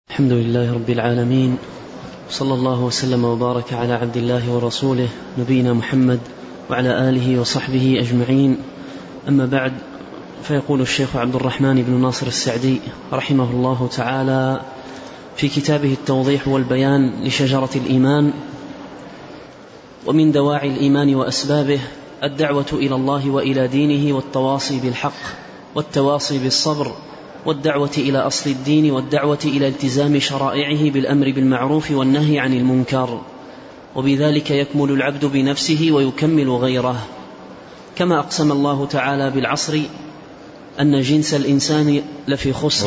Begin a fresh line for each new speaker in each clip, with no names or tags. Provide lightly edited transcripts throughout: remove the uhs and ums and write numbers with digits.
الحمد لله رب العالمين، صلى الله وسلم وبارك على عبد الله ورسوله نبينا محمد وعلى آله وصحبه أجمعين. أما بعد، فيقول الشيخ عبد الرحمن بن ناصر السعدي رحمه الله تعالى في كتابه التوضيح والبيان لشجرة الإيمان: ومن دواعي الإيمان وأسبابه الدعوة إلى الله وإلى دينه، والتواصي بالحق والتواصي بالصبر، والدعوة إلى أصل الدين، والدعوة إلى التزام شرائعه بالأمر بالمعروف والنهي عن المنكر. وبذلك يكمل العبد بنفسه ويكمل غيره، كما أقسم الله تعالى بالعصر أن جنس الإنسان لفي خسر.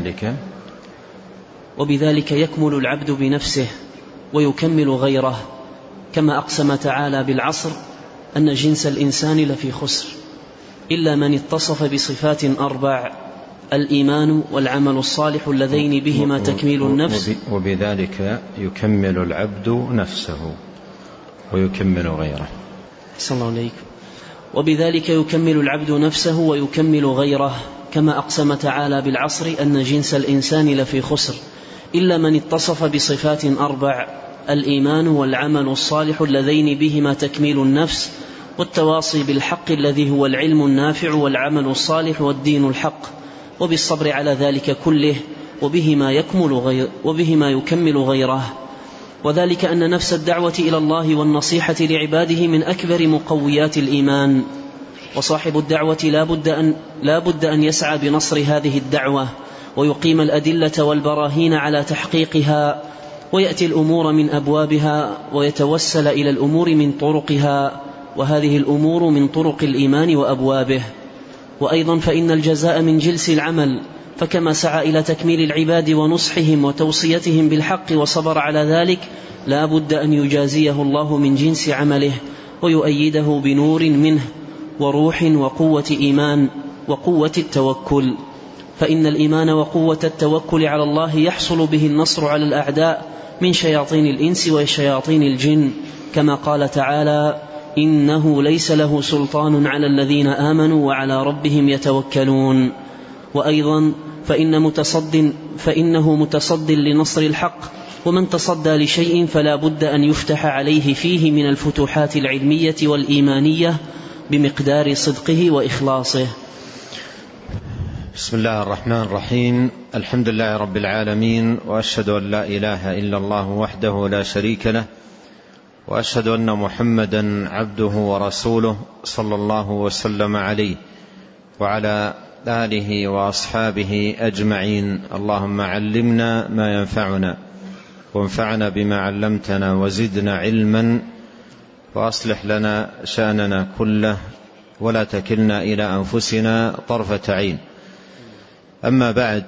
وبذلك يكمل العبد بنفسه ويكمل غيره، كما أقسم تعالى بالعصر أن جنس الإنسان لفي خسر إلا من اتصف بصفات أربع: الإيمان والعمل الصالح اللذين بهما تكميل النفس.
وبذلك يكمل العبد نفسه ويكمل غيره.
صلى الله عليه. وبذلك يكمل العبد نفسه ويكمل غيره، كما أقسم تعالى بالعصر أن جنس الإنسان لفي خسر إلا من اتصف بصفات أربع: الإيمان والعمل الصالح اللذين بهما تكميل النفس، والتواصي بالحق الذي هو العلم النافع والعمل الصالح والدين الحق، وبالصبر على ذلك كله، وبهما يكمل غيره. وذلك أن نفس الدعوة إلى الله والنصيحة لعباده من أكبر مقويات الإيمان، وصاحب الدعوة لا بد أن يسعى بنصر هذه الدعوة ويقيم الأدلة والبراهين على تحقيقها، ويأتي الأمور من أبوابها ويتوسل إلى الأمور من طرقها، وهذه الأمور من طرق الإيمان وأبوابه. وأيضا فإن الجزاء من جنس العمل، فكما سعى إلى تكميل العباد ونصحهم وتوصيتهم بالحق وصبر على ذلك، لا بد أن يجازيه الله من جنس عمله ويؤيده بنور منه وروح وقوة إيمان وقوة التوكل. فإن الإيمان وقوة التوكل على الله يحصل به النصر على الأعداء من شياطين الإنس وشياطين الجن، كما قال تعالى: إنه ليس له سلطان على الذين آمنوا وعلى ربهم يتوكلون. وأيضا فإنه متصد لنصر الحق، ومن تصدى لشيء فلا بد أن يفتح عليه فيه من الفتوحات العلمية والإيمانية بمقدار صدقه وإخلاصه.
بسم الله الرحمن الرحيم. الحمد لله رب العالمين، وأشهد أن لا إله إلا الله وحده لا شريك له، وأشهد أن محمدا عبده ورسوله صلى الله وسلم عليه وعلى آله وأصحابه أجمعين. اللهم علمنا ما ينفعنا، وانفعنا بما علمتنا، وزدنا علما، وأصلح لنا شأننا كله، ولا تكلنا إلى أنفسنا طرفة عين. أما بعد،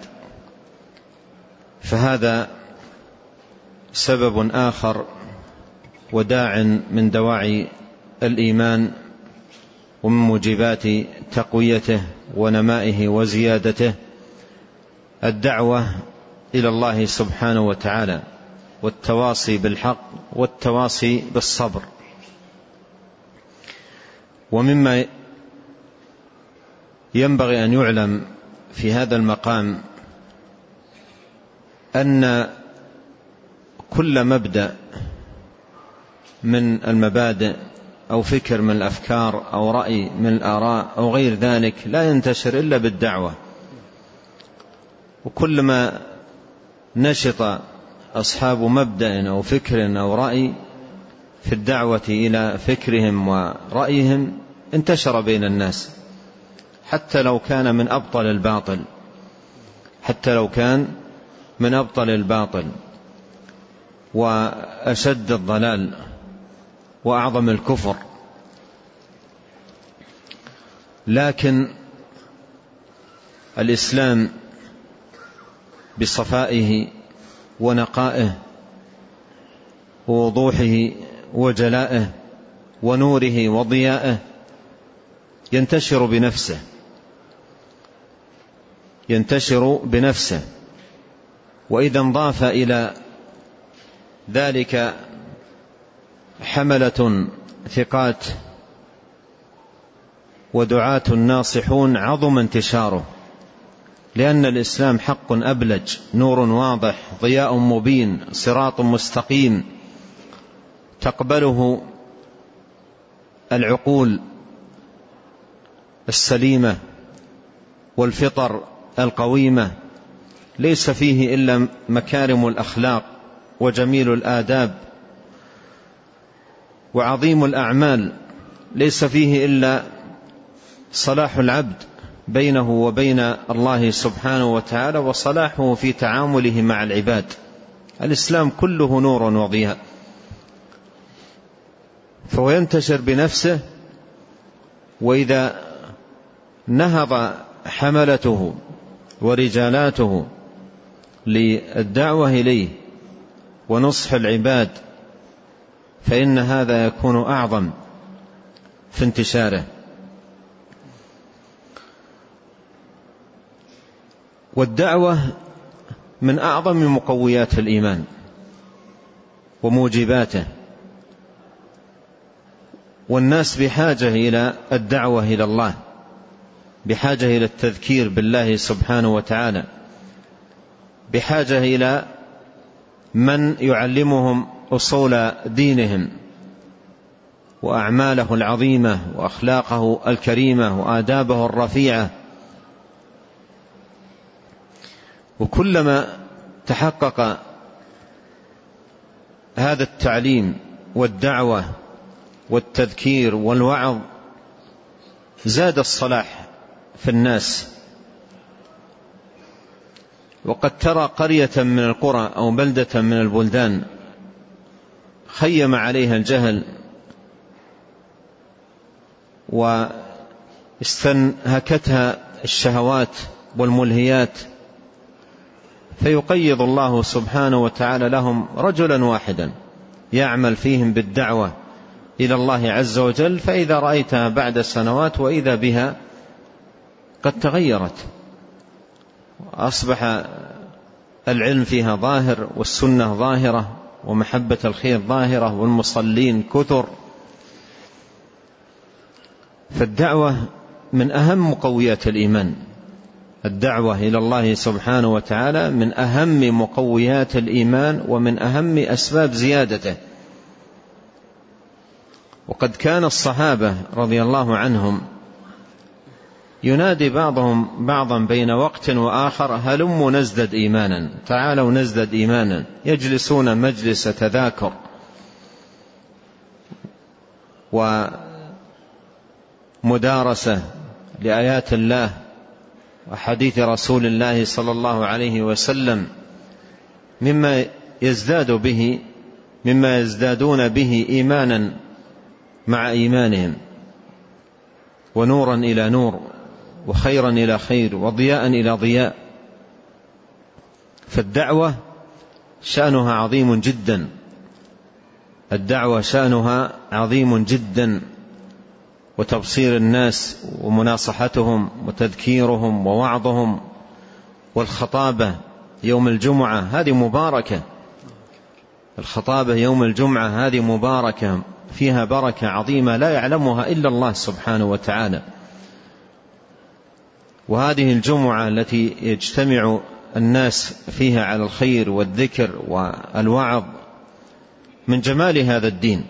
فهذا سبب آخر وداع من دواعي الإيمان ومن موجبات تقويته ونمائه وزيادته: الدعوة إلى الله سبحانه وتعالى، والتواصي بالحق والتواصي بالصبر. ومما ينبغي أن يعلم في هذا المقام أن كل مبدأ من المبادئ أو فكر من الأفكار أو رأي من الآراء أو غير ذلك لا ينتشر إلا بالدعوة. وكلما نشط أصحاب مبدأ أو فكر أو رأي في الدعوة إلى فكرهم ورأيهم انتشر بين الناس، حتى لو كان من أبطل الباطل وأشد الضلال وأعظم الكفر. لكن الإسلام بصفائه ونقائه ووضوحه وجلائه ونوره وضيائه ينتشر بنفسه. وإذا انضاف إلى ذلك حملة ثقات ودعاة ناصحون عظم انتشاره، لأن الإسلام حق أبلج، نور واضح، ضياء مبين، صراط مستقيم تقبله العقول السليمة والفطر القويمة، ليس فيه إلا مكارم الأخلاق وجميل الآداب وعظيم الأعمال، ليس فيه إلا صلاح العبد بينه وبين الله سبحانه وتعالى وصلاحه في تعامله مع العباد. الإسلام كله نور وضياء، فهو ينتشر بنفسه، وإذا نهض حملته ورجالاته للدعوة إليه ونصح العباد فإن هذا يكون أعظم في انتشاره. والدعوة من أعظم مقويات الإيمان وموجباته، والناس بحاجة إلى الدعوة إلى الله، بحاجة إلى التذكير بالله سبحانه وتعالى، بحاجة إلى من يعلمهم أصول دينهم وأعماله العظيمة وأخلاقه الكريمة وآدابه الرفيعة. وكلما تحقق هذا التعليم والدعوة والتذكير والوعظ زاد الصلاح في الناس. وقد ترى قرية من القرى أو بلدة من البلدان خيم عليها الجهل واستنهكتها الشهوات والملهيات، فيقيض الله سبحانه وتعالى لهم رجلا واحدا يعمل فيهم بالدعوة إلى الله عز وجل، فإذا رأيتها بعد سنوات وإذا بها قد تغيرت، أصبح العلم فيها ظاهر والسنة ظاهرة ومحبة الخير ظاهرة والمصلين كثر. فالدعوة من أهم مقويات الإيمان، الدعوة إلى الله سبحانه وتعالى من أهم مقويات الإيمان ومن أهم أسباب زيادته. وقد كان الصحابة رضي الله عنهم ينادي بعضهم بعضا بين وقت وآخر: هلموا نزدد إيمانا، تعالوا نزدد إيمانا، يجلسون مجلس تذاكر ومدارسة لآيات الله وحديث رسول الله صلى الله عليه وسلم، مما يزدادون به إيمانا مع إيمانهم، ونورا إلى نور، وخيرا إلى خير، وضياء إلى ضياء. فالدعوة شأنها عظيم جدا، الدعوة شأنها عظيم جدا، وتبصير الناس ومناصحتهم وتذكيرهم ووعظهم، والخطابة يوم الجمعة هذه مباركة، الخطابة يوم الجمعة هذه مباركة، فيها بركة عظيمة لا يعلمها إلا الله سبحانه وتعالى. وهذه الجمعة التي يجتمع الناس فيها على الخير والذكر والوعظ من جمال هذا الدين.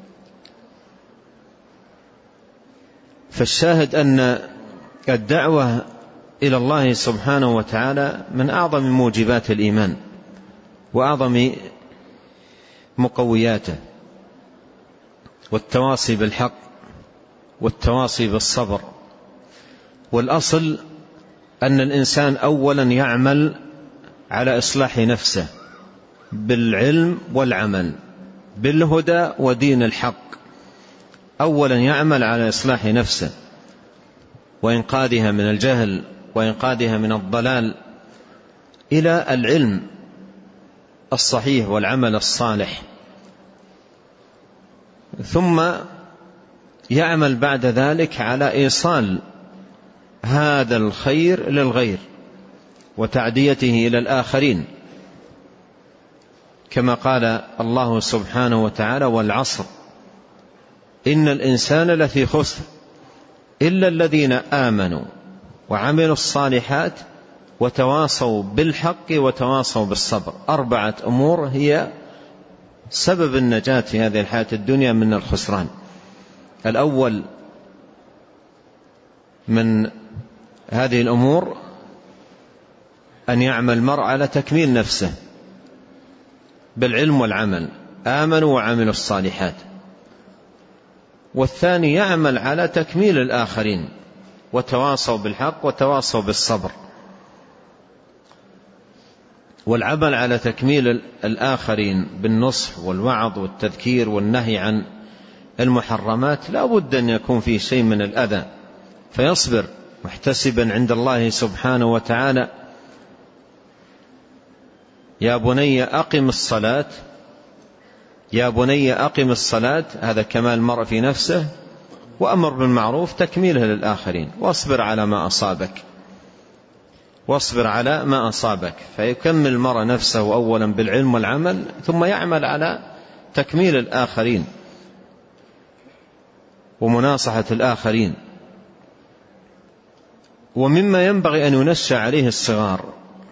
فالشاهد أن الدعوة إلى الله سبحانه وتعالى من أعظم موجبات الإيمان وأعظم مقوياته، والتواصي بالحق والتواصي بالصبر. والأصل أن الإنسان أولا يعمل على إصلاح نفسه بالعلم والعمل، بالهدى ودين الحق. أولا يعمل على إصلاح نفسه وإنقاذها من الجهل وإنقاذها من الضلال إلى العلم الصحيح والعمل الصالح، ثم يعمل بعد ذلك على إيصال هذا الخير للغير وتعديته إلى الآخرين، كما قال الله سبحانه وتعالى: والعصر إن الإنسان لفي خسر إلا الذين آمنوا وعملوا الصالحات وتواصوا بالحق وتواصوا بالصبر. 4 أمور هي سبب النجاة في هذه الحياة الدنيا من الخسران. الأول من هذه الأمور أن يعمل المرء على تكميل نفسه بالعلم والعمل، آمنوا وعملوا الصالحات. والثاني يعمل على تكميل الآخرين، وتواصوا بالحق وتواصوا بالصبر. والعمل على تكميل الآخرين بالنصح والوعظ والتذكير والنهي عن المحرمات لا بد أن يكون فيه شيء من الأذى، فيصبر محتسبا عند الله سبحانه وتعالى: يا بني أقم الصلاة، يا بني أقم الصلاة، هذا كمال المرء في نفسه، وأمر بالمعروف تكميله للآخرين، واصبر على ما أصابك، واصبر على ما أصابك. فيكمل المرء نفسه أولا بالعلم والعمل، ثم يعمل على تكميل الآخرين ومناصحة الآخرين. ومما ينبغي أن ينشأ عليه الصغار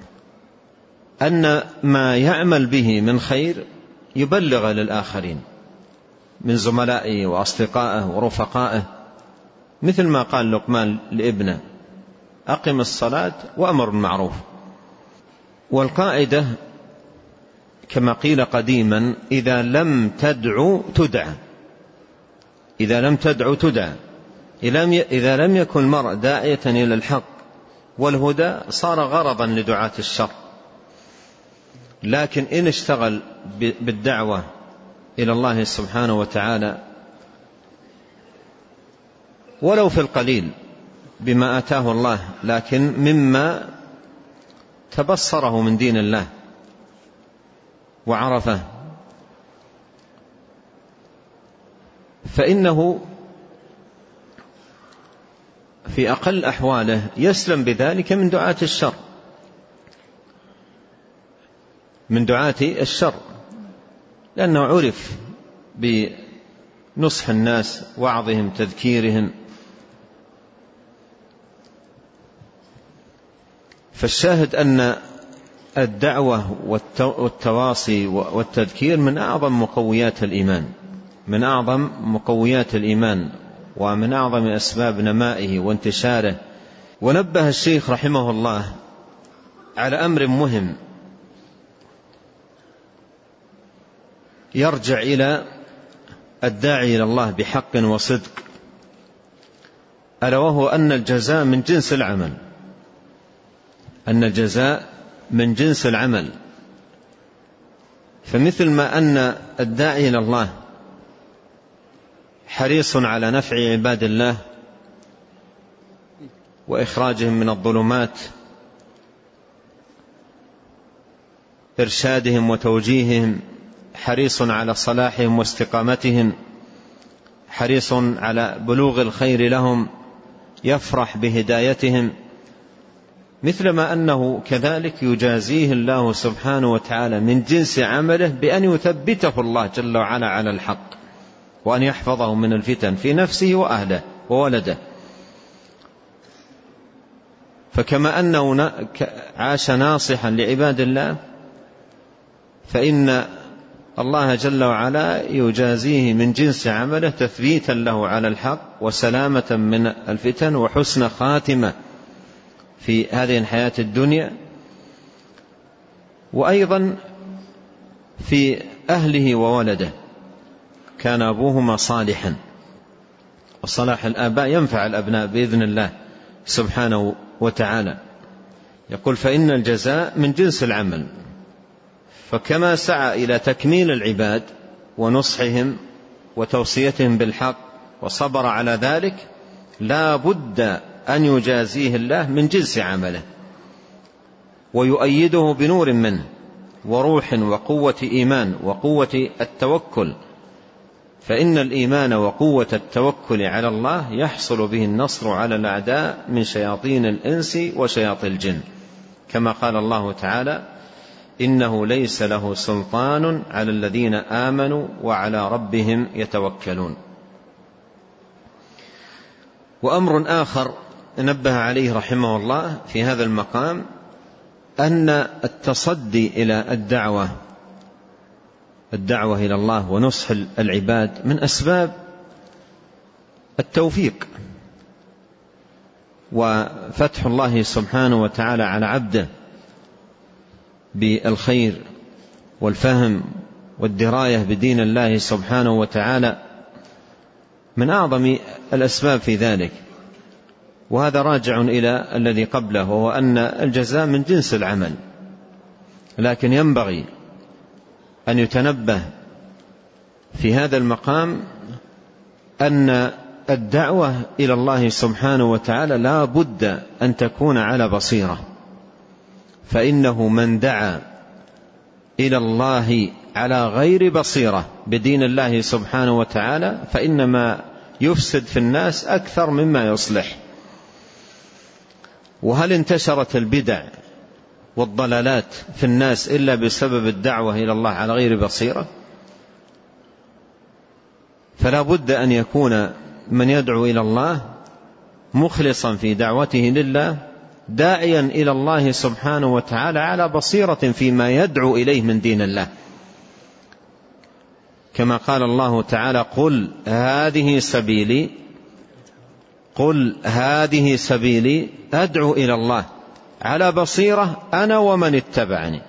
أن ما يعمل به من خير يبلغ للآخرين من زملائه وأصدقائه ورفقائه، مثل ما قال لقمان لابنه: أقم الصلاة وأمر بالمعروف. والقاعدة كما قيل قديما: إذا لم تدعو تدعى، إذا لم تدعو تدعى. إذا لم يكن المرء داعية إلى الحق والهدى صار غرضا لدعاة الشر. لكن إن اشتغل بالدعوة إلى الله سبحانه وتعالى ولو في القليل بما آتاه الله، لكن مما تبصره من دين الله وعرفه، فإنه في أقل أحواله يسلم بذلك من دعاة الشر، من دعاة الشر، لأنه عرف بنصح الناس، وعظهم، تذكيرهم. فالشاهد أن الدعوة والتواصي والتذكير من أعظم مقويات الإيمان، من أعظم مقويات الإيمان، ومن أعظم أسباب نمائه وانتشاره. ونبه الشيخ رحمه الله على أمر مهم يرجع إلى الداعي إلى الله بحق وصدق، ألا وهو أن الجزاء من جنس العمل، أن الجزاء من جنس العمل. فمثل ما أن الداعي إلى الله حريص على نفع عباد الله وإخراجهم من الظلمات، إرشادهم وتوجيههم، حريص على صلاحهم واستقامتهم، حريص على بلوغ الخير لهم، يفرح بهدايتهم، مثلما أنه كذلك يجازيه الله سبحانه وتعالى من جنس عمله بأن يثبته الله جل وعلا على الحق، وأن يحفظه من الفتن في نفسه وأهله وولده. فكما أنه عاش ناصحا لعباد الله، فإن الله جل وعلا يجازيه من جنس عمله تثبيتا له على الحق وسلامة من الفتن وحسن خاتمة في هذه الحياة الدنيا، وأيضا في أهله وولده. كان أبوهما صالحا، وصلاح الآباء ينفع الأبناء بإذن الله سبحانه وتعالى. يقول: فإن الجزاء من جنس العمل. فكما سعى إلى تكميل العباد ونصحهم وتوصيتهم بالحق وصبر على ذلك، لا بد أن يجازيه الله من جنس عمله، ويؤيده بنور منه وروح وقوة إيمان وقوة التوكل. فإن الإيمان وقوة التوكل على الله يحصل به النصر على الأعداء من شياطين الإنس وشياطين الجن، كما قال الله تعالى: إنه ليس له سلطان على الذين آمنوا وعلى ربهم يتوكلون. وأمر آخر نبه عليه رحمه الله في هذا المقام أن التصدي إلى الدعوة إلى الله ونصح العباد من أسباب التوفيق وفتح الله سبحانه وتعالى على عبده بالخير والفهم والدراية بدين الله سبحانه وتعالى من أعظم الأسباب في ذلك. وهذا راجع إلى الذي قبله، وهو أن الجزاء من جنس العمل، لكن ينبغي أن يتنبه في هذا المقام أن الدعوة إلى الله سبحانه وتعالى لا بد أن تكون على بصيرة، فإنه من دعا إلى الله على غير بصيرة بدين الله سبحانه وتعالى فإنما يفسد في الناس أكثر مما يصلح. وهل انتشرت البدع والضلالات في الناس إلا بسبب الدعوة إلى الله على غير بصيرة؟ فلا بد أن يكون من يدعو إلى الله مخلصا في دعوته لله، داعيا إلى الله سبحانه وتعالى على بصيرة فيما يدعو إليه من دين الله، كما قال الله تعالى: قل هذه سبيلي أدعو إلى الله على بصيرة أنا ومن اتبعني.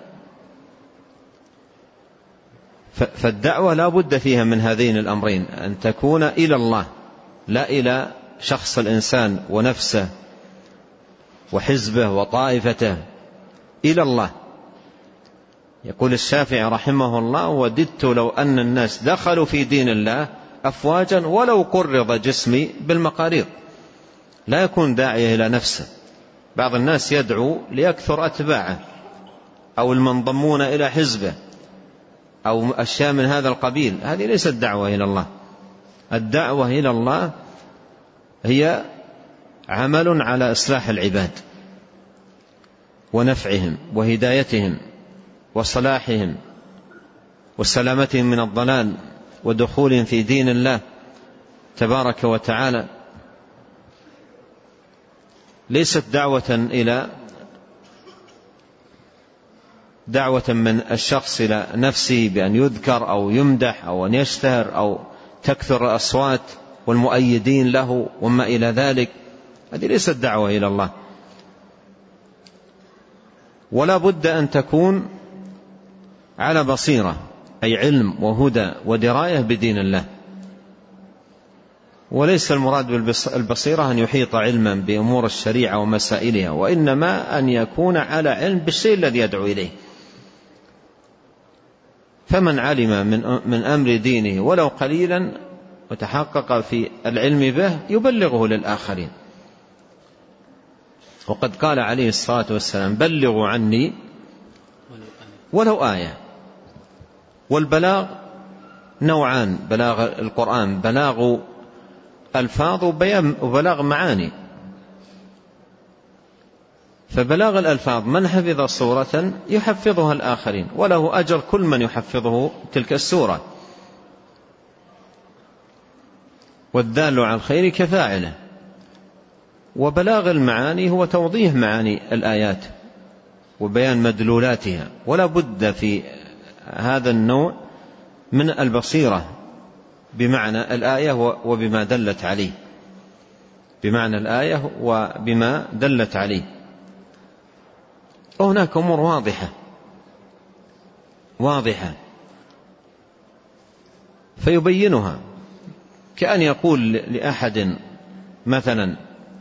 فالدعوة لا بد فيها من هذين الأمرين، أن تكون إلى الله لا إلى شخص الإنسان ونفسه وحزبه وطائفته، إلى الله. يقول الشافعي رحمه الله: وددت لو أن الناس دخلوا في دين الله أفواجا ولو قرض جسمي بالمقاريض. لا يكون داعية إلى نفسه. بعض الناس يدعو ليكثر أتباعه أو المنضمون إلى حزبه أو أشياء من هذا القبيل، هذه ليست دعوة إلى الله. الدعوة إلى الله هي عمل على إصلاح العباد ونفعهم وهدايتهم وصلاحهم وسلامتهم من الضلال ودخولهم في دين الله تبارك وتعالى. ليست دعوة من الشخص إلى نفسه بأن يذكر أو يمدح أو أن يشتهر أو تكثر الأصوات والمؤيدين له وما إلى ذلك. هذه ليست دعوة إلى الله. ولا بد أن تكون على بصيرة، أي علم وهدى ودراية بدين الله. وليس المراد بالبصيرة أن يحيط علما بأمور الشريعة ومسائلها، وإنما أن يكون على علم بالشيء الذي يدعو إليه. فمن علم من أمر دينه ولو قليلا وتحقق في العلم به يبلغه للآخرين. وقد قال عليه الصلاة والسلام: بلغوا عني ولو آية. والبلاغ نوعان: بلاغ القرآن بلاغ ألفاظ وبلاغ معاني. فبلاغ الألفاظ من حفظ صورة يحفظها الآخرين، وله أجر كل من يحفظه تلك السورة، والدال على الخير كفاعله. وبلاغ المعاني هو توضيح معاني الآيات وبيان مدلولاتها. ولا بد في هذا النوع من البصيرة بمعنى الآية وبما دلت عليه، بمعنى الآية وبما دلت عليه. وهناك أمور واضحة فيبينها، كأن يقول لأحد مثلا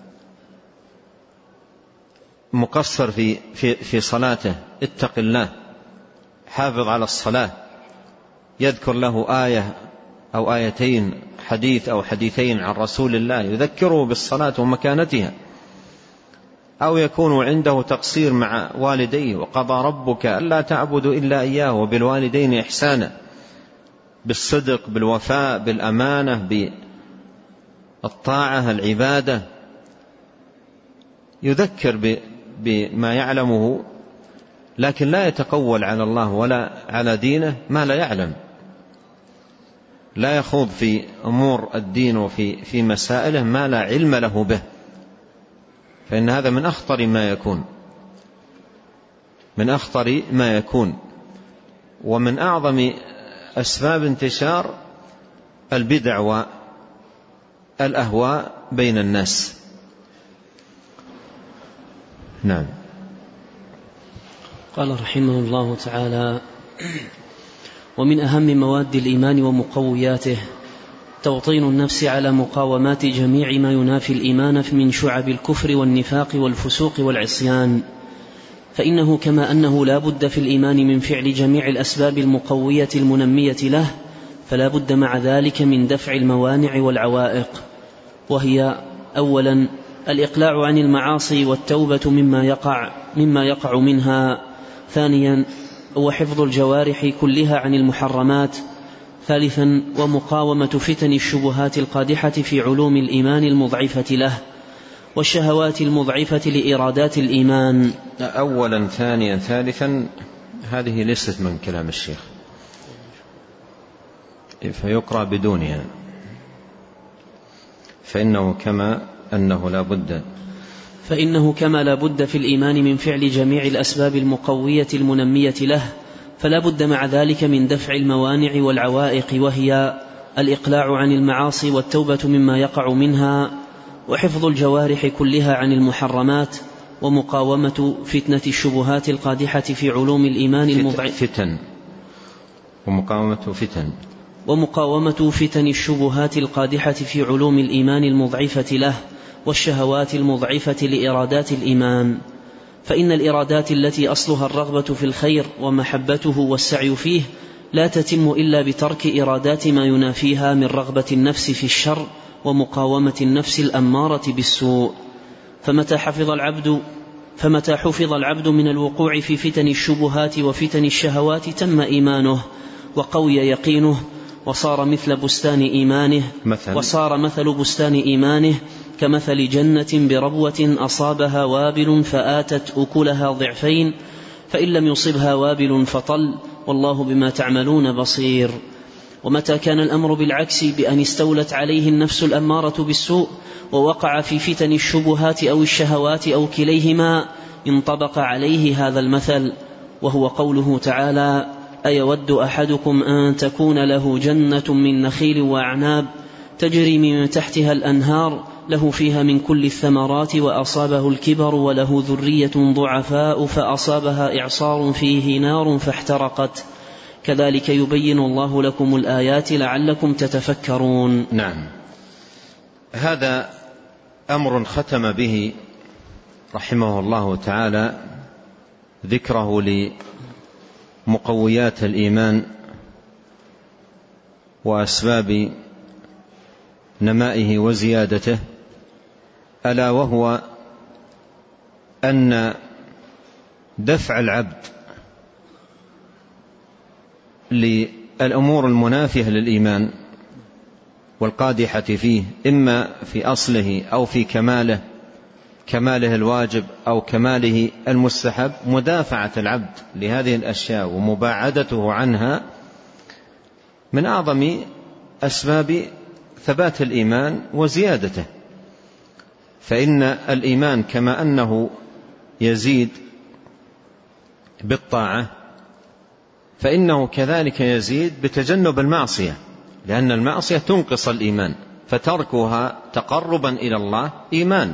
مقصر في صلاته: اتق الله، حافظ على الصلاة، يذكر له آية أو آيتين، حديث أو حديثين عن رسول الله يذكره بالصلاة ومكانتها. أو يكون عنده تقصير مع والديه: وقضى ربك ألا تعبدوا إلا إياه وبالوالدين إحسانا، بالصدق، بالوفاء، بالأمانة، بالطاعة، العبادة. يذكر بما يعلمه، لكن لا يتقول على الله ولا على دينه ما لا يعلم. لا يخوض في أمور الدين وفي مسائله ما لا علم له به، فإن هذا من أخطر ما يكون. من أخطر ما يكون، ومن أعظم أسباب انتشار البدع والأهواء بين الناس. نعم.
قال رحمه الله تعالى: ومن أهم مواد الإيمان ومقوياته توطين النفس على مقاومات جميع ما ينافي الإيمان من شعب الكفر والنفاق والفسوق والعصيان، فإنه كما أنه لا بد في الإيمان من فعل جميع الأسباب المقوية المنمية له، فلا بد مع ذلك من دفع الموانع والعوائق، وهي: أولا الإقلاع عن المعاصي والتوبة مما يقع منها. ثانيا وحفظ الجوارح كلها عن المحرمات. ثالثا ومقاومة فتن الشبهات القادحة في علوم الإيمان المضعفة له والشهوات المضعفة لإرادات الإيمان.
أولا ثانيا ثالثا هذه ليست من كلام الشيخ، فيقرأ بدونها، فإنه كما لا بد
في الإيمان من فعل جميع الأسباب المقوية المنمية له، فلا بد مع ذلك من دفع الموانع والعوائق، وهي: الإقلاع عن المعاصي والتوبة مما يقع منها، وحفظ الجوارح كلها عن المحرمات، ومقاومة فتنة الشبهات القادحة في علوم الإيمان ومقاومة فتن الشبهات القادحة في علوم الإيمان المضعفة له والشهوات المضعفة لإرادات الإيمان. فإن الإرادات التي أصلها الرغبة في الخير ومحبته والسعي فيه لا تتم إلا بترك إرادات ما ينافيها من رغبة النفس في الشر ومقاومة النفس الأمارة بالسوء. فمتى حفظ العبد من الوقوع في فتن الشبهات وفتن الشهوات تم إيمانه وقوي يقينه، وصار مثل بستان إيمانه كمثل جنة بربوة أصابها وابل فآتت أكلها ضعفين، فإن لم يصبها وابل فطل، والله بما تعملون بصير. ومتى كان الأمر بالعكس، بأن استولت عليه النفس الأمارة بالسوء ووقع في فتن الشبهات أو الشهوات أو كليهما، انطبق عليه هذا المثل، وهو قوله تعالى: أيود أحدكم أن تكون له جنة من نخيل وأعناب تجري من تحتها الأنهار له فيها من كل الثمرات وأصابه الكبر وله ذرية ضعفاء فأصابها إعصار فيه نار فاحترقت، كذلك يبين الله لكم الآيات لعلكم تتفكرون.
نعم. هذا أمر ختم به رحمه الله تعالى ذكره لمقويات الإيمان وأسباب نمائه وزيادته، ألا وهو أن دفع العبد للأمور المنافية للإيمان والقادحة فيه، إما في أصله أو في كماله الواجب أو كماله المستحب، مدافعة العبد لهذه الأشياء ومباعدته عنها من أعظم أسباب ثبات الإيمان وزيادته. فإن الإيمان كما أنه يزيد بالطاعة، فإنه كذلك يزيد بتجنب المعصية، لأن المعصية تنقص الإيمان، فتركها تقربا إلى الله إيمان،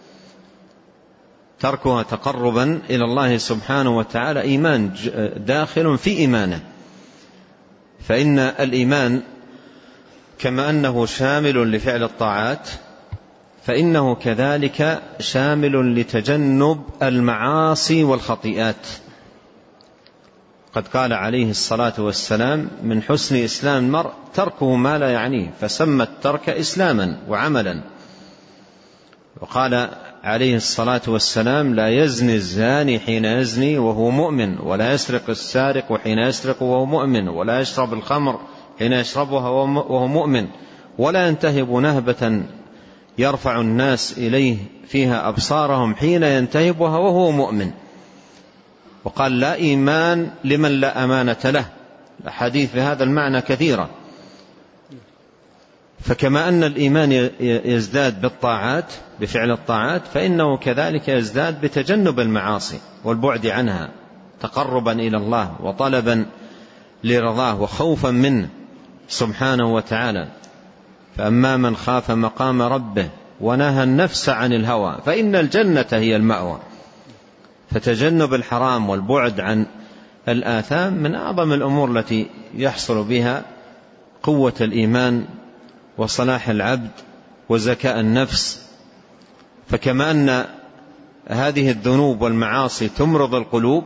تركها تقربا إلى الله سبحانه وتعالى إيمان داخل في إيمانه. فإن الإيمان كما أنه شامل لفعل الطاعات، فإنه كذلك شامل لتجنب المعاصي والخطيئات. قد قال عليه الصلاة والسلام: من حسن إسلام المرء تركه ما لا يعنيه، فسمى الترك إسلاما وعملا. وقال عليه الصلاة والسلام: لا يزني الزاني حين يزني وهو مؤمن، ولا يسرق السارق حين يسرق وهو مؤمن، ولا يشرب الخمر حين يشربها وهو مؤمن، ولا ينتهب نهبة يرفع الناس إليه فيها أبصارهم حين ينتهبها وهو مؤمن. وقال: لا إيمان لمن لا أمانة له. الحديث في هذا المعنى كثيرة. فكما أن الإيمان يزداد بالطاعات بفعل الطاعات، فإنه كذلك يزداد بتجنب المعاصي والبعد عنها، تقربا إلى الله وطلبا لرضاه وخوفا منه سبحانه وتعالى. فأما من خاف مقام ربه ونهى النفس عن الهوى فإن الجنة هي المأوى. فتجنب الحرام والبعد عن الآثام من أعظم الأمور التي يحصل بها قوة الإيمان وصلاح العبد وزكاء النفس. فكما أن هذه الذنوب والمعاصي تمرض القلوب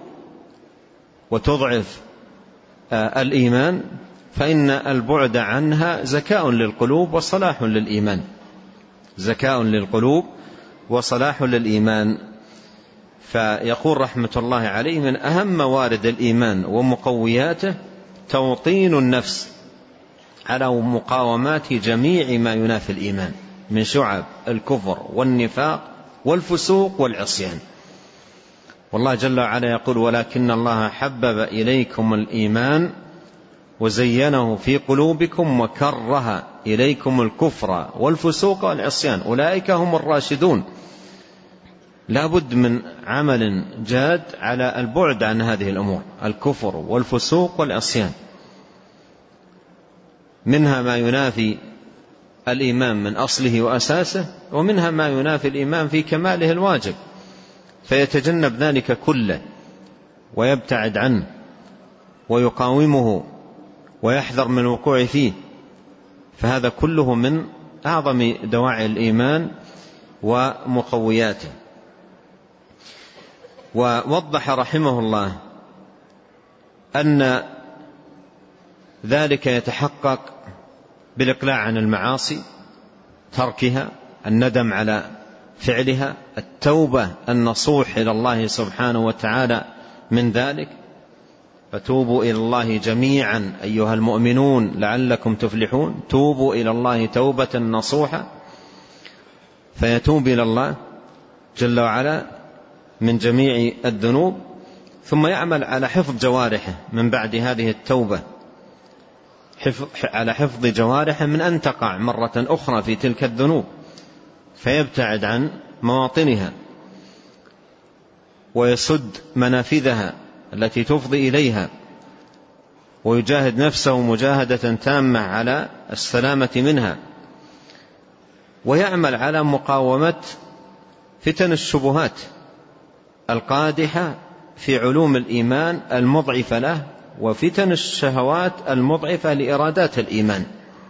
وتضعف الإيمان، فإن البعد عنها زكاء للقلوب وصلاح للإيمان، زكاء للقلوب وصلاح للإيمان. فيقول رحمة الله عليه: من أهم موارد الإيمان ومقوياته توطين النفس على مقاومات جميع ما ينافي الإيمان من شعب الكفر والنفاق والفسوق والعصيان. والله جل وعلا يقول: ولكن الله حبب إليكم الإيمان وزينه في قلوبكم وكره إليكم الكفر والفسوق والعصيان أولئك هم الراشدون. لا بد من عمل جاد على البعد عن هذه الأمور، الكفر والفسوق والعصيان، منها ما ينافي الإيمان من أصله وأساسه، ومنها ما ينافي الإيمان في كماله الواجب، فيتجنب ذلك كله ويبتعد عنه ويقاومه ويحذر من الوقوع فيه. فهذا كله من أعظم دواعي الإيمان ومقوياته. ووضح رحمه الله أن ذلك يتحقق بالإقلاع عن المعاصي، تركها، الندم على فعلها، التوبة النصوح إلى الله سبحانه وتعالى من ذلك. فتوبوا إلى الله جميعا أيها المؤمنون لعلكم تفلحون. توبوا إلى الله توبة نصوحة، فيتوب إلى الله جل وعلا من جميع الذنوب، ثم يعمل على حفظ جوارحه من بعد هذه التوبة، على حفظ جوارحه من أن تقع مرة أخرى في تلك الذنوب، فيبتعد عن مواطنها ويسد منافذها التي تفضي إليها، ويجاهد نفسه مجاهدة تامة على السلامة منها، ويعمل على مقاومة فتن الشبهات القادحة في علوم الإيمان المضعفة له، وفتن الشهوات المضعفة لإرادات الإيمان.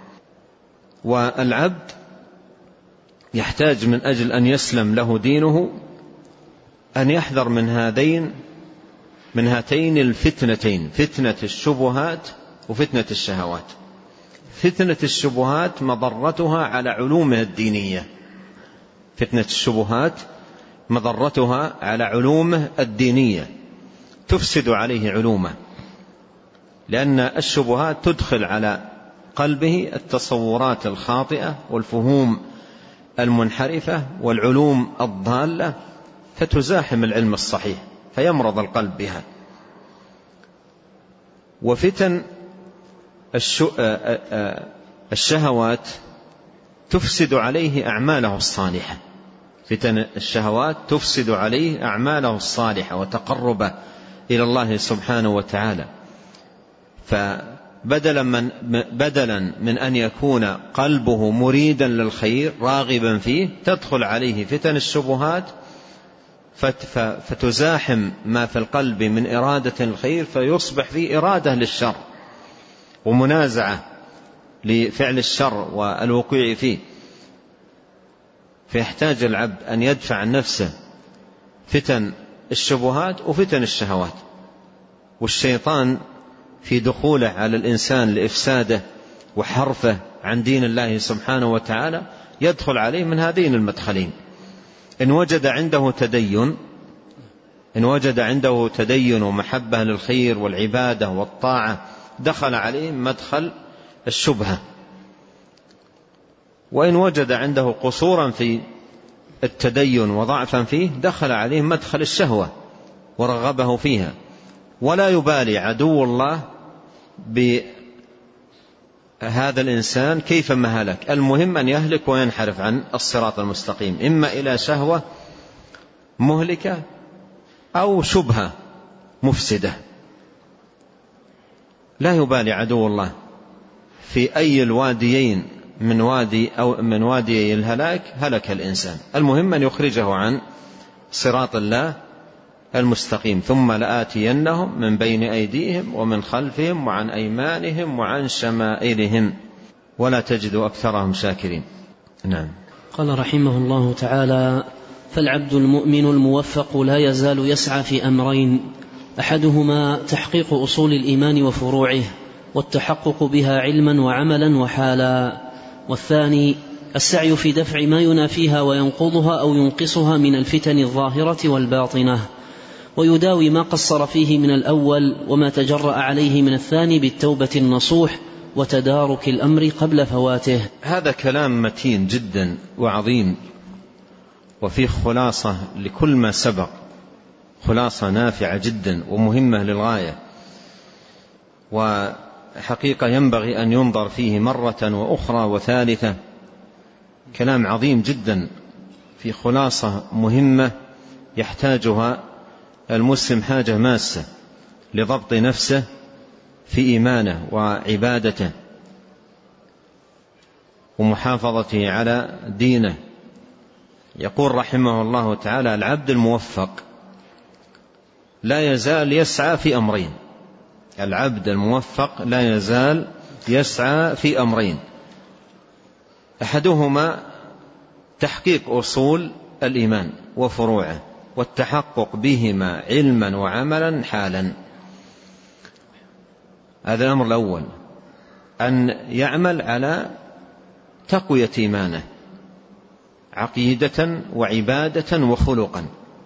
والعبد يحتاج من أجل أن يسلم له دينه أن يحذر من هاتين الفتنتين، فتنة الشبهات وفتنة الشهوات. فتنة الشبهات مضرتها على علومه الدينية، فتنة الشبهات مضرتها على علومه الدينية، تفسد عليه علومه، لأن الشبهات تدخل على قلبه التصورات الخاطئة والفهوم المنحرفة والعلوم الضالة، فتزاحم العلم الصحيح فيمرض القلب بها. وفتن الشهوات تفسد عليه أعماله الصالحة، فتن الشهوات تفسد عليه أعماله الصالحة وتقربه إلى الله سبحانه وتعالى. فبدلا من أن يكون قلبه مريدا للخير راغبا فيه، تدخل عليه فتن الشبهات فتزاحم ما في القلب من إرادة الخير، فيصبح فيه إرادة للشر ومنازعة لفعل الشر والوقوع فيه. فيحتاج العبد أن يدفع عن نفسه فتن الشبهات وفتن الشهوات. والشيطان في دخوله على الإنسان لإفساده وحرفه عن دين الله سبحانه وتعالى يدخل عليه من هذين المدخلين. إن وجد عنده تدين ومحبة للخير والعبادة والطاعة دخل عليه مدخل الشبهة، وإن وجد عنده قصورا في التدين وضعفا فيه دخل عليه مدخل الشهوة ورغبه فيها. ولا يبالي عدو الله بهذا الإنسان كيفما هلك، المهم أن يهلك وينحرف عن الصراط المستقيم، إما إلى شهوة مهلكة أو شبهة مفسدة. لا يبالي عدو الله في أي الواديين من وادي الهلاك هلك الإنسان، المهم أن يخرجه عن صراط الله المستقيم. ثم لآتينهم من بين أيديهم ومن خلفهم وعن أيمانهم وعن شمائلهم ولا تجد أكثرهم شاكرين. نعم.
قال رحمه الله تعالى: فالعبد المؤمن الموفق لا يزال يسعى في أمرين: أحدهما تحقيق أصول الإيمان وفروعه والتحقق بها علما وعملا وحالا، والثاني السعي في دفع ما ينافيها وينقضها أو ينقصها من الفتن الظاهرة والباطنة، ويداوي ما قصر فيه من الأول وما تجرأ عليه من الثاني بالتوبة النصوح وتدارك الأمر قبل فواته.
هذا كلام متين جدا وعظيم، وفيه خلاصة لكل ما سبق، خلاصة نافعة جدا ومهمة للغاية، وحقيقة ينبغي أن ينظر فيه مرة وأخرى وثالثة. كلام عظيم جدا في خلاصة مهمة يحتاجها المسلم حاجة ماسة لضبط نفسه في إيمانه وعبادته ومحافظته على دينه. يقول رحمه الله تعالى: العبد الموفق لا يزال يسعى في أمرين. العبد الموفق لا يزال يسعى في أمرين: أحدهما تحقيق أصول الإيمان وفروعه والتحقق بهما علما وعملا حالا. هذا الأمر الأول، أن يعمل على تقوية إيمانه عقيدة وعبادة وخلقا،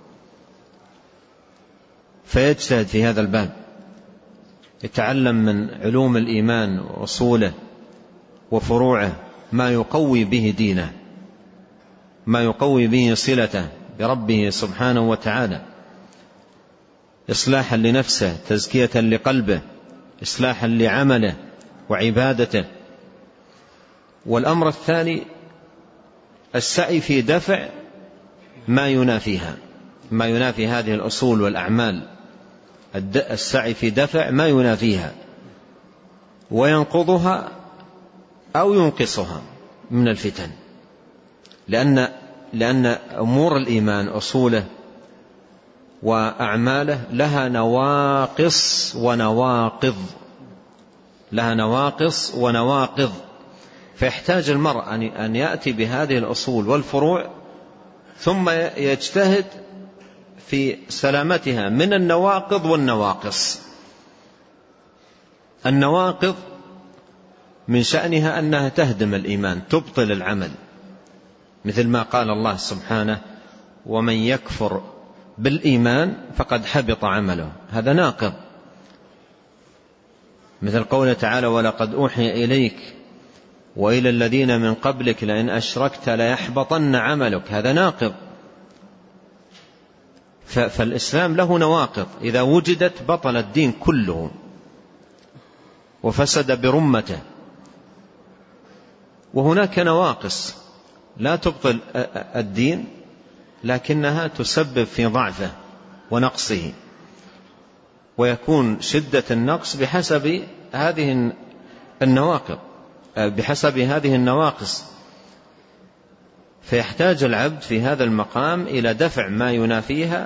فيجتهد في هذا الباب، يتعلم من علوم الإيمان وأصوله وفروعه ما يقوي به دينه، ما يقوي به صلته بربه سبحانه وتعالى، إصلاحا لنفسه، تزكية لقلبه، إصلاحا لعمله وعبادته. والأمر الثاني السعي في دفع ما ينافيها، ما ينافي هذه الأصول والأعمال، السعي في دفع ما ينافيها وينقضها أو ينقصها من الفتن، لأن أمور الإيمان أصوله وأعماله لها نواقص ونواقض، لها نواقص ونواقض، فيحتاج المرء أن يأتي بهذه الأصول والفروع ثم يجتهد في سلامتها من النواقض والنواقص. النواقض من شأنها أنها تهدم الإيمان، تبطل العمل، مثل ما قال الله سبحانه: ومن يكفر بالإيمان فقد حبط عمله. هذا ناقض. مثل قوله تعالى: ولقد أوحي إليك وإلى الذين من قبلك لئن أشركت ليحبطن عملك. هذا ناقض. فالإسلام له نواقض، إذا وجدت بطل الدين كله وفسد برمته. وهناك نواقص لا تبطل الدين لكنها تسبب في ضعفه ونقصه، ويكون شدة النقص بحسب هذه النواقض، بحسب هذه النواقص. فيحتاج العبد في هذا المقام إلى دفع ما ينافيها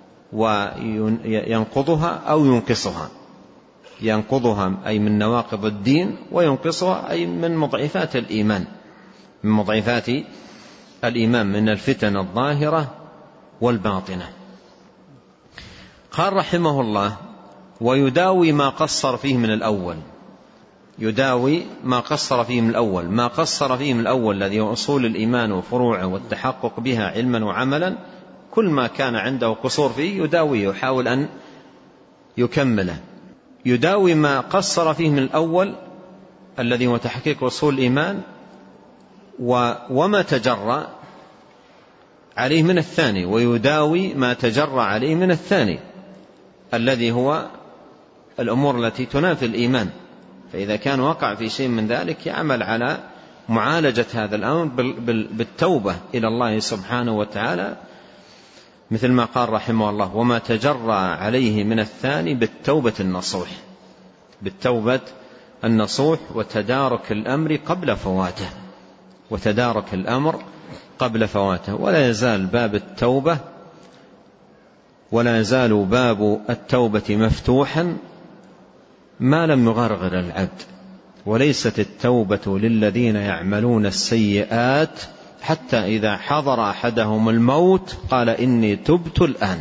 وينقضها أو ينقصها. ينقضها أي من نواقض الدين، وينقصها أي من مضعفات الإيمان، من مضعفات الإيمان من الفتن الظاهرة والباطنة. قال رحمه الله: ويداوي ما قصر فيه من الأول. يداوي ما قصر فيه من الأول، ما قصر فيه من الأول الذي هو أصول الإيمان وفروعه والتحقق بها علما وعملا، كل ما كان عنده قصور فيه يداويه، يحاول أن يكمله. يداوي ما قصر فيه من الأول الذي هو تحقيق أصول الإيمان وما تجرى عليه من الثاني، ويداوي ما تجرى عليه من الثاني الذي هو الأمور التي تنافي الإيمان. فإذا كان وقع في شيء من ذلك يعمل على معالجة هذا الأمر بالتوبة إلى الله سبحانه وتعالى مثل ما قال رحمه الله: وما تجرى عليه من الثاني بالتوبة النصوح، بالتوبة النصوح وتدارك الأمر قبل فواته، وتدارك الأمر قبل فواته. ولا يزال باب التوبة، ولا يزال باب التوبة مفتوحا ما لم يغرغر العبد. وليست التوبة للذين يعملون السيئات حتى إذا حضر أحدهم الموت قال إني تبت الآن.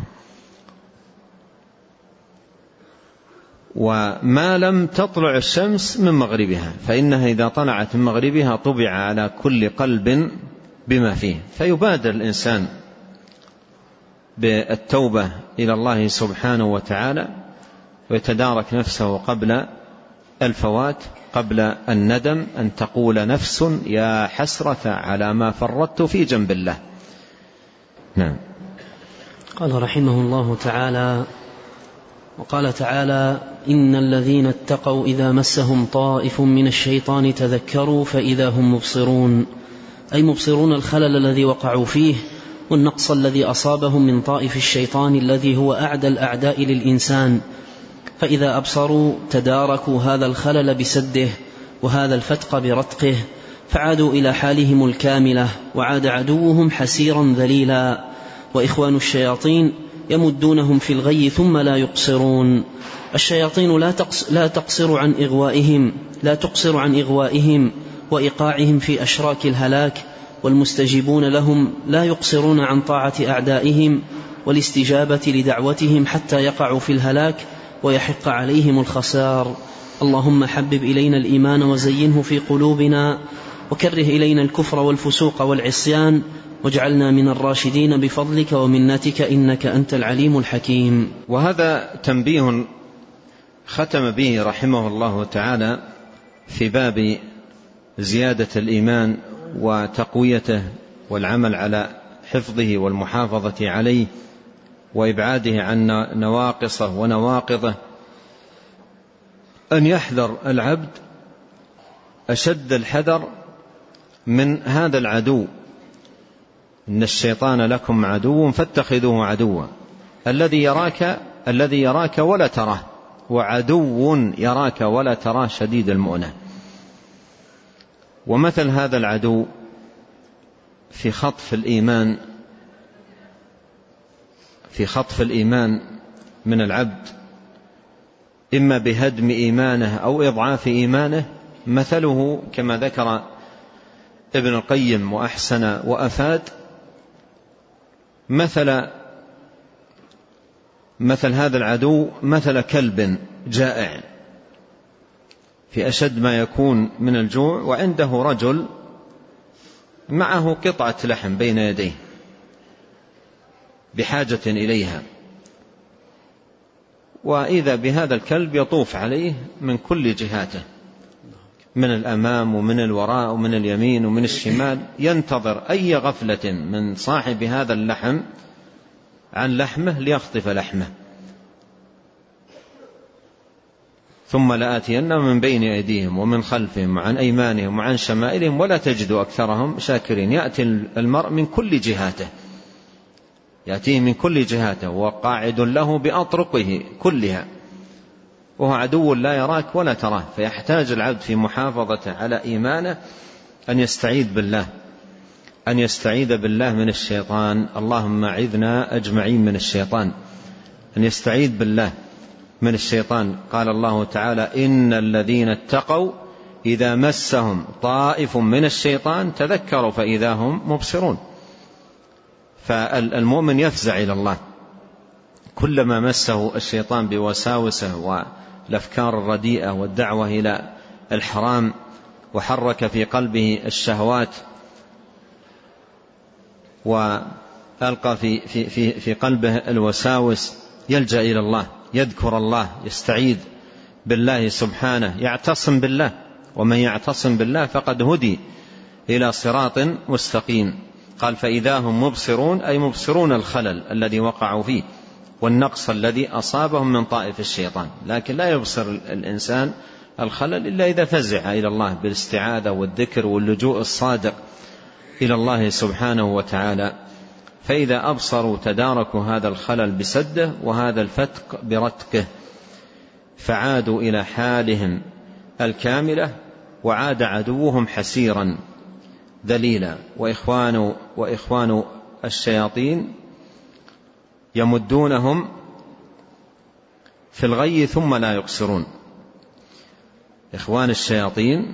وما لم تطلع الشمس من مغربها، فإنها إذا طلعت من مغربها طبع على كل قلب بما فيه. فيبادر الإنسان بالتوبة إلى الله سبحانه وتعالى، ويتدارك نفسه قبل الفوات، قبل الندم، أن تقول نفس يا حسرة على ما فرطت في جنب الله. نعم.
قال رحمه الله تعالى: وقال تعالى: إن الذين اتقوا إذا مسهم طائف من الشيطان تذكروا فإذا هم مبصرون، أي مبصرون الخلل الذي وقعوا فيه والنقص الذي أصابهم من طائف الشيطان الذي هو أعدى الأعداء للإنسان، فإذا أبصروا تداركوا هذا الخلل بسده وهذا الفتق برتقه، فعادوا إلى حالهم الكاملة، وعاد عدوهم حسيرا ذليلا، وإخوان الشياطين يمدونهم في الغي ثم لا يقصرون. الشياطين لا تقصر عن إغوائهم وإيقاعهم في أشراك الهلاك، والمستجيبون لهم لا يقصرون عن طاعة أعدائهم والاستجابة لدعوتهم حتى يقعوا في الهلاك ويحق عليهم الخسار. اللهم حبب إلينا الإيمان وزينه في قلوبنا، وكره إلينا الكفر والفسوق والعصيان، واجعلنا من الراشدين بفضلك ومنتك إنك أنت العليم الحكيم.
وهذا تنبيه ختم به رحمه الله تعالى في باب زيادة الإيمان وتقويته والعمل على حفظه والمحافظة عليه وإبعاده عن نواقصه ونواقضه، أن يحذر العبد أشد الحذر من هذا العدو. إن الشيطان لكم عدو فاتخذوه عدوا، الذي يراك ولا تراه، وعدو يراك ولا تراه شديد المؤنة. ومثل هذا العدو في خطف الإيمان من العبد، إما بهدم إيمانه أو إضعاف إيمانه، مثله كما ذكر ابن القيم وأحسن وأفاد، مثل هذا العدو مثل كلب جائع في أشد ما يكون من الجوع، وعنده رجل معه قطعة لحم بين يديه بحاجة إليها، وإذا بهذا الكلب يطوف عليه من كل جهاته، من الأمام ومن الوراء ومن اليمين ومن الشمال، ينتظر أي غفلة من صاحب هذا اللحم عن لحمه ليخطف لحمه. ثم لآتينهم من بين أيديهم ومن خلفهم وعن أيمانهم وعن شمائلهم ولا تجد أكثرهم شاكرين. يأتي المرء من كل جهاته، يأتيه من كل جهاته وقاعد له بأطرقه كلها، وهو عدو لا يراك ولا تراه. فيحتاج العبد في محافظة على إيمانه أن يستعيذ بالله من الشيطان. اللهم أعذنا أجمعين من الشيطان. أن يستعيذ بالله من الشيطان. قال الله تعالى: إن الذين اتقوا إذا مسهم طائف من الشيطان تذكروا فإذا هم مبصرون. فالمؤمن يفزع إلى الله كلما مسه الشيطان بوساوسه والأفكار الرديئة والدعوة إلى الحرام، وحرك في قلبه الشهوات، وألقى في قلبه الوساوس، يلجأ إلى الله، يذكر الله، يستعيذ بالله سبحانه، يعتصم بالله. ومن يعتصم بالله فقد هدي إلى صراط مستقيم. قال: فإذا هم مبصرون، أي مبصرون الخلل الذي وقعوا فيه والنقص الذي أصابهم من طائف الشيطان. لكن لا يبصر الإنسان الخلل إلا إذا فزع إلى الله بالاستعاذة والذكر واللجوء الصادق إلى الله سبحانه وتعالى. فإذا أبصروا تداركوا هذا الخلل بسده وهذا الفتق برتقه، فعادوا إلى حالهم الكاملة، وعاد عدوهم حسيرا ذليلا. وإخوان الشياطين يمدونهم في الغي ثم لا يقصرون. إخوان الشياطين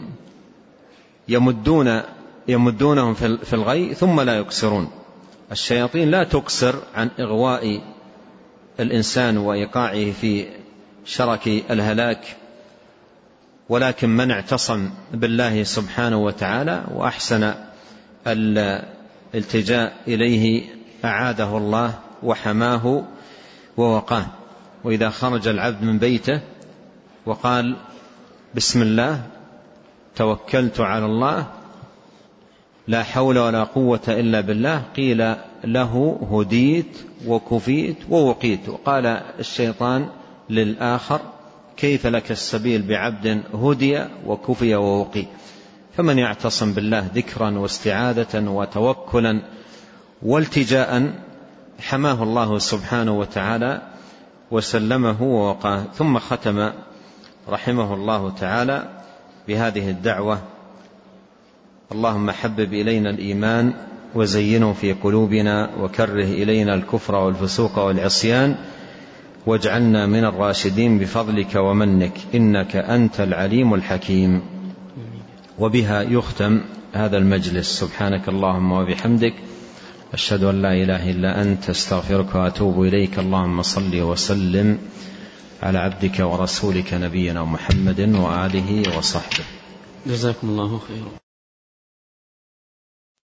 يمدونهم في الغي ثم لا يقصرون. الشياطين لا تقصر عن إغواء الإنسان وإيقاعه في شرك الهلاك، ولكن من اعتصم بالله سبحانه وتعالى وأحسن الالتجاء إليه أعاده الله وحماه ووقاه. وإذا خرج العبد من بيته وقال بسم الله توكلت على الله لا حول ولا قوة إلا بالله، قيل له هديت وكفيت ووقيت. وقال الشيطان للآخر كيف لك السبيل بعبد هدي وكفي ووقي. فمن يعتصم بالله ذكرا واستعاذة وتوكلا والتجاء حماه الله سبحانه وتعالى وسلمه ووقاه. ثم ختم رحمه الله تعالى بهذه الدعوة: اللهم حبب إلينا الإيمان وزينه في قلوبنا وكره إلينا الكفر والفسوق والعصيان واجعلنا من الراشدين بفضلك ومنك إنك أنت العليم الحكيم. وبها يختم هذا المجلس. سبحانك اللهم وبحمدك، أشهد أن لا إله إلا أنت، استغفرك وأتوب إليك. اللهم صل وسلم على عبدك ورسولك نبينا محمد وآله وصحبه.
جزاكم الله خيرا.